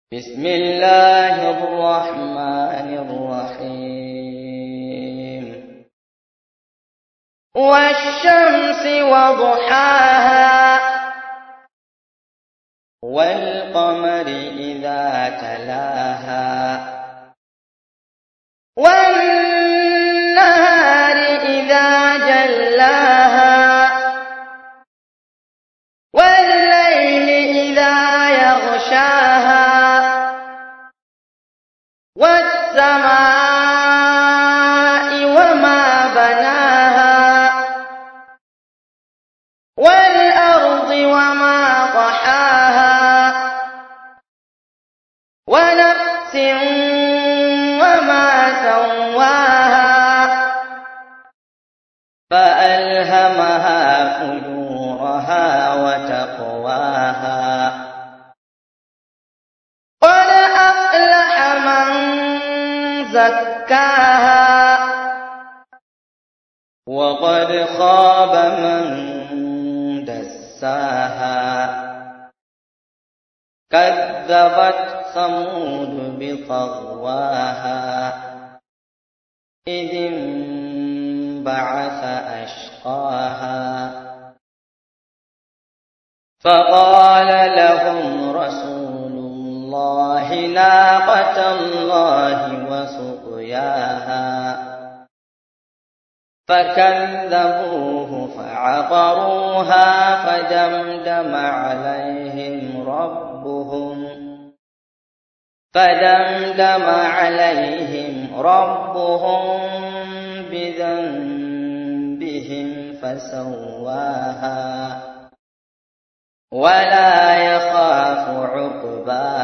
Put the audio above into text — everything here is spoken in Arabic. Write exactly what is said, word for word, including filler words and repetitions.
بسم الله الرحمن الرحيم والشمس وضحاها والقمر إذا تلاها والنهار إذا جلاها والليل إذا يغشاها والسماء وما بناها والأرض وما طحاها ونفس وما سواها فألهمها فجورها وتقواها قد أفلح من زكاها وقد خاب من دساها كذبت ثمود بطغواها إذ انبعث أشقاها فقال لهم رسول الله ناقة الله وسقياها فكذبوه فعقروها فدمدم عليهم ربهم فدمدم عليهم ربهم بذنبهم فسواها ولا يخاف عقباها